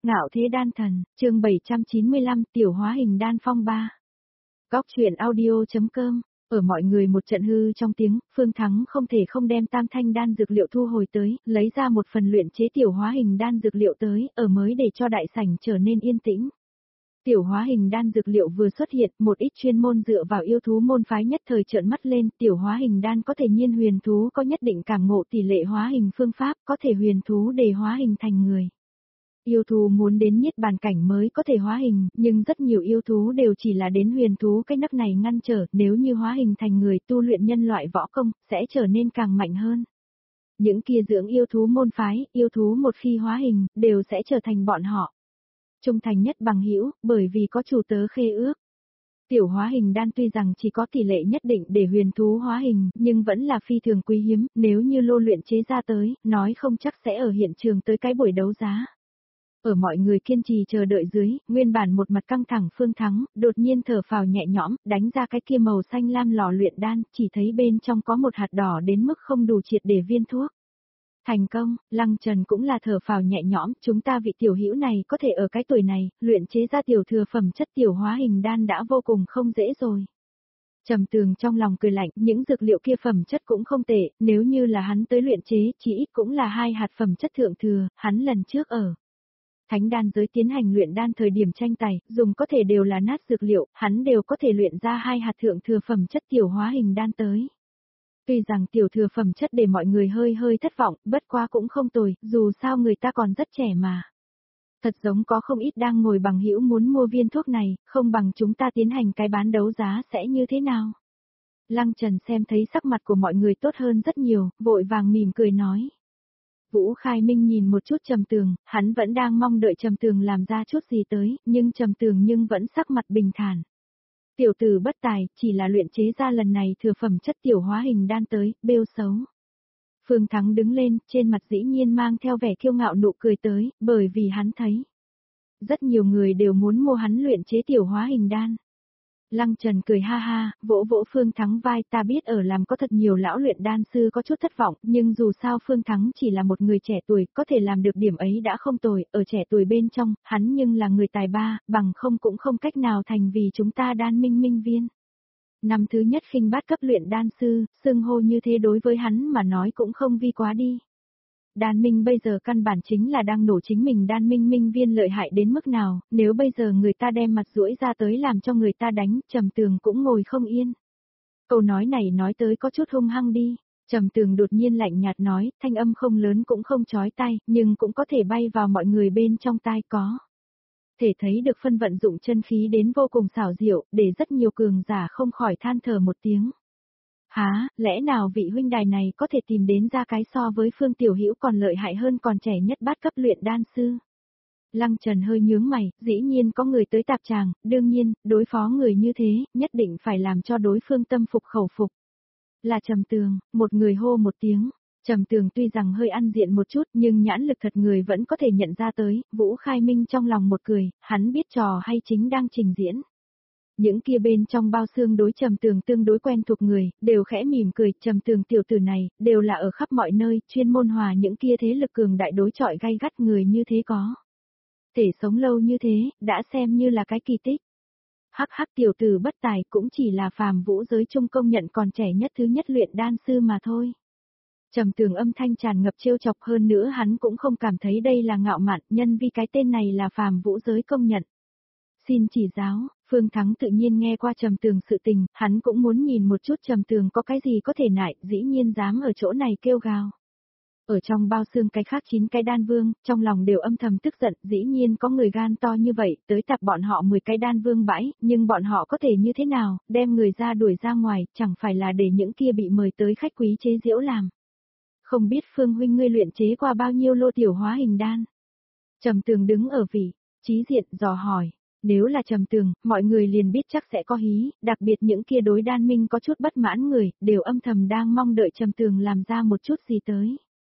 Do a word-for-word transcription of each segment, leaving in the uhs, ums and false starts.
Ngạo thế đan thần, chương bảy trăm chín mươi lăm, tiểu hóa hình đan phong ba. Góc truyện audio.com, ở mọi người một trận hư trong tiếng, Phương Thắng không thể không đem tam thanh đan dược liệu thu hồi tới, lấy ra một phần luyện chế tiểu hóa hình đan dược liệu tới, ở mới để cho đại sảnh trở nên yên tĩnh. Tiểu hóa hình đan dược liệu vừa xuất hiện, một ít chuyên môn dựa vào yêu thú môn phái nhất thời trợn mắt lên, tiểu hóa hình đan có thể nhiên huyền thú có nhất định cảm ngộ tỷ lệ hóa hình phương pháp, có thể huyền thú để hóa hình thành người. Yêu thú muốn đến niết bàn cảnh mới có thể hóa hình, nhưng rất nhiều yêu thú đều chỉ là đến huyền thú cái nấc này ngăn trở, nếu như hóa hình thành người tu luyện nhân loại võ công, sẽ trở nên càng mạnh hơn. Những kia dưỡng yêu thú môn phái, yêu thú một khi hóa hình, đều sẽ trở thành bọn họ trung thành nhất bằng hữu, bởi vì có chủ tớ khê ước. Tiểu hóa hình đan tuy rằng chỉ có tỷ lệ nhất định để huyền thú hóa hình, nhưng vẫn là phi thường quý hiếm, nếu như lô luyện chế ra tới, nói không chắc sẽ ở hiện trường tới cái buổi đấu giá. Ở mọi người kiên trì chờ đợi dưới, nguyên bản một mặt căng thẳng Phương Thắng, đột nhiên thở phào nhẹ nhõm, đánh ra cái kia màu xanh lam lò luyện đan, chỉ thấy bên trong có một hạt đỏ đến mức không đủ triệt để viên thuốc. Thành công, Lăng Trần cũng là thở phào nhẹ nhõm, chúng ta vị tiểu hữu này có thể ở cái tuổi này, luyện chế ra tiểu thừa phẩm chất tiểu hóa hình đan đã vô cùng không dễ rồi. Trầm Tường trong lòng cười lạnh, những dược liệu kia phẩm chất cũng không tệ, nếu như là hắn tới luyện chế, chỉ ít cũng là hai hạt phẩm chất thượng thừa, hắn lần trước ở Thánh đan giới tiến hành luyện đan thời điểm tranh tài, dùng có thể đều là nát dược liệu, hắn đều có thể luyện ra hai hạt thượng thừa phẩm chất tiểu hóa hình đan tới. Tuy rằng tiểu thừa phẩm chất để mọi người hơi hơi thất vọng, bất quá cũng không tồi, dù sao người ta còn rất trẻ mà. Thật giống có không ít đang ngồi bằng hữu muốn mua viên thuốc này, không bằng chúng ta tiến hành cái bán đấu giá sẽ như thế nào. Lăng Trần xem thấy sắc mặt của mọi người tốt hơn rất nhiều, vội vàng mỉm cười nói. Vũ Khai Minh nhìn một chút Trầm Tường, hắn vẫn đang mong đợi Trầm Tường làm ra chút gì tới, nhưng Trầm Tường nhưng vẫn sắc mặt bình thản. Tiểu tử bất tài, chỉ là luyện chế ra lần này thừa phẩm chất tiểu hóa hình đan tới, bêu xấu. Phương Thắng đứng lên, trên mặt dĩ nhiên mang theo vẻ kiêu ngạo nụ cười tới, bởi vì hắn thấy rất nhiều người đều muốn mua hắn luyện chế tiểu hóa hình đan. Lăng Trần cười ha ha, vỗ vỗ Phương Thắng vai, ta biết ở làm có thật nhiều lão luyện đan sư có chút thất vọng, nhưng dù sao Phương Thắng chỉ là một người trẻ tuổi, có thể làm được điểm ấy đã không tồi, ở trẻ tuổi bên trong, hắn nhưng là người tài ba, bằng không cũng không cách nào thành vì chúng ta đan minh minh viên. Năm thứ nhất khinh bát cấp luyện đan sư, xưng hô như thế đối với hắn mà nói cũng không vi quá đi. Đan minh bây giờ căn bản chính là đang nổ chính mình đan minh minh viên lợi hại đến mức nào, nếu bây giờ người ta đem mặt duỗi ra tới làm cho người ta đánh, Trầm Tường cũng ngồi không yên. Câu nói này nói tới có chút hung hăng đi, Trầm Tường đột nhiên lạnh nhạt nói, thanh âm không lớn cũng không chói tai, nhưng cũng có thể bay vào mọi người bên trong tai có. Thể thấy được phân vận dụng chân khí đến vô cùng xảo diệu, để rất nhiều cường giả không khỏi than thở một tiếng. Há, lẽ nào vị huynh đài này có thể tìm đến ra cái so với Phương Tiểu Hữu còn lợi hại hơn còn trẻ nhất bát cấp luyện đan sư? Lăng Trần hơi nhướng mày, dĩ nhiên có người tới tạp tràng, đương nhiên, đối phó người như thế, nhất định phải làm cho đối phương tâm phục khẩu phục. Là Trầm Tường, một người hô một tiếng. Trầm Tường tuy rằng hơi ăn diện một chút nhưng nhãn lực thật người vẫn có thể nhận ra tới, Vũ Khai Minh trong lòng một cười, hắn biết trò hay chính đang trình diễn. Những kia bên trong bao xương đối Trầm Tường tương đối quen thuộc người, đều khẽ mỉm cười, Trầm Tường tiểu tử này, đều là ở khắp mọi nơi, chuyên môn hòa những kia thế lực cường đại đối chọi gay gắt người như thế có. Thể sống lâu như thế, đã xem như là cái kỳ tích. Hắc hắc tiểu tử bất tài cũng chỉ là phàm vũ giới trung công nhận còn trẻ nhất thứ nhất luyện đan sư mà thôi. Trầm Tường âm thanh tràn ngập trêu chọc hơn nữa hắn cũng không cảm thấy đây là ngạo mạn, nhân vì cái tên này là phàm vũ giới công nhận. Xin chỉ giáo, Phương Thắng tự nhiên nghe qua Trầm Tường sự tình, hắn cũng muốn nhìn một chút Trầm Tường có cái gì có thể nại, dĩ nhiên dám ở chỗ này kêu gào. Ở trong bao xương cái khác chín cái đan vương, trong lòng đều âm thầm tức giận, dĩ nhiên có người gan to như vậy, tới tập bọn họ mười cái đan vương bãi, nhưng bọn họ có thể như thế nào, đem người ra đuổi ra ngoài, chẳng phải là để những kia bị mời tới khách quý chế giễu làm. Không biết Phương huynh ngươi luyện chế qua bao nhiêu lô tiểu hóa hình đan? Trầm Tường đứng ở vị trí diện dò hỏi. Nếu là Trầm Tường, mọi người liền biết chắc sẽ có hí, đặc biệt những kia đối đan minh có chút bất mãn người, đều âm thầm đang mong đợi Trầm Tường làm ra một chút gì tới.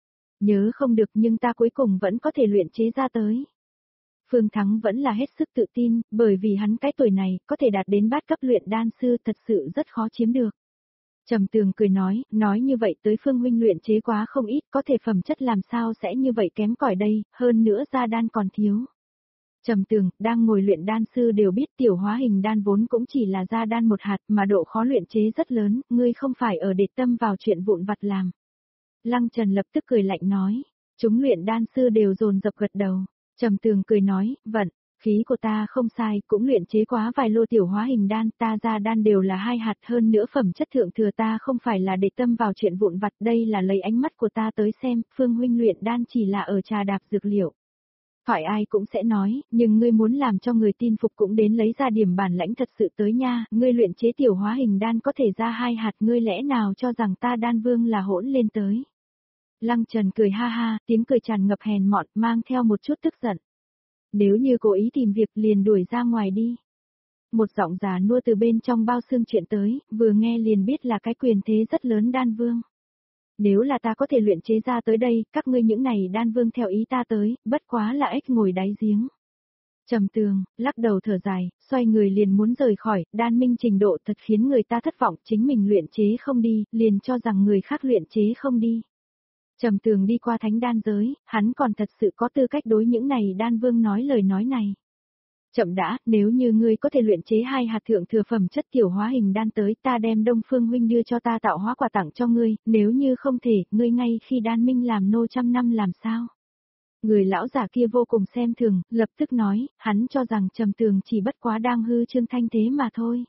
Nhớ không được nhưng ta cuối cùng vẫn có thể luyện chế ra tới. Phương Thắng vẫn là hết sức tự tin, bởi vì hắn cái tuổi này, có thể đạt đến bát cấp luyện đan sư thật sự rất khó chiếm được. Trầm Tường cười nói, nói như vậy tới Phương huynh luyện chế quá không ít, có thể phẩm chất làm sao sẽ như vậy kém cỏi đây, hơn nữa ra đan còn thiếu. Trầm Tường, đang ngồi luyện đan sư đều biết tiểu hóa hình đan vốn cũng chỉ là ra đan một hạt mà độ khó luyện chế rất lớn, ngươi không phải ở để tâm vào chuyện vụn vặt làm. Lăng Trần lập tức cười lạnh nói, chúng luyện đan sư đều dồn dập gật đầu. Trầm Tường cười nói, vận, khí của ta không sai, cũng luyện chế quá vài lô tiểu hóa hình đan, ta ra đan đều là hai hạt hơn nữa phẩm chất thượng thừa, ta không phải là để tâm vào chuyện vụn vặt, đây là lấy ánh mắt của ta tới xem, Phương huynh luyện đan chỉ là ở trà đạp dược liệu. Phải ai cũng sẽ nói, nhưng ngươi muốn làm cho người tin phục cũng đến lấy ra điểm bản lãnh thật sự tới nha, ngươi luyện chế tiểu hóa hình đan có thể ra hai hạt, ngươi lẽ nào cho rằng ta đan vương là hỗn lên tới. Lăng Trần cười ha ha, tiếng cười tràn ngập hèn mọn, mang theo một chút tức giận. Nếu như cố ý tìm việc liền đuổi ra ngoài đi. Một giọng già nua từ bên trong bao xương chuyện tới, vừa nghe liền biết là cái quyền thế rất lớn đan vương. Nếu là ta có thể luyện chế ra tới đây, các ngươi những này đan vương theo ý ta tới, bất quá là ếch ngồi đáy giếng. Trầm Tường, lắc đầu thở dài, xoay người liền muốn rời khỏi, đan minh trình độ thật khiến người ta thất vọng, chính mình luyện chế không đi, liền cho rằng người khác luyện chế không đi. Trầm Tường đi qua thánh đan giới, hắn còn thật sự có tư cách đối những này đan vương nói lời nói này. Chậm đã, nếu như ngươi có thể luyện chế hai hạt thượng thừa phẩm chất tiểu hóa hình đan tới, ta đem Đông Phương huynh đưa cho ta tạo hóa quả tặng cho ngươi, nếu như không thể, ngươi ngay khi đan minh làm nô trăm năm làm sao? Người lão giả kia vô cùng xem thường, lập tức nói, hắn cho rằng Trầm Tường chỉ bất quá đang hư trương thanh thế mà thôi.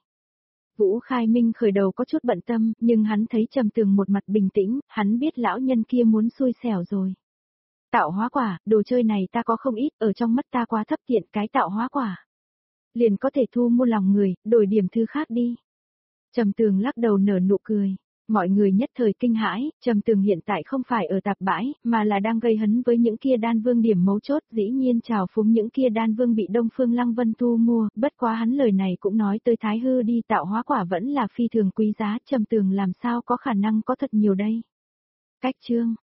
Vũ Khai Minh khởi đầu có chút bận tâm, nhưng hắn thấy Trầm Tường một mặt bình tĩnh, hắn biết lão nhân kia muốn xui xẻo rồi. Tạo hóa quả, đồ chơi này ta có không ít, ở trong mắt ta quá thấp tiện, cái tạo hóa quả. Liền có thể thu mua lòng người, đổi điểm thứ khác đi. Trầm Tường lắc đầu nở nụ cười. Mọi người nhất thời kinh hãi, Trầm Tường hiện tại không phải ở tạp bãi, mà là đang gây hấn với những kia đan vương điểm mấu chốt, dĩ nhiên trào phúng những kia đan vương bị Đông Phương Lăng Vân thu mua, bất quá hắn lời này cũng nói tới Thái Hư đi, tạo hóa quả vẫn là phi thường quý giá, Trầm Tường làm sao có khả năng có thật nhiều đây. Cách chương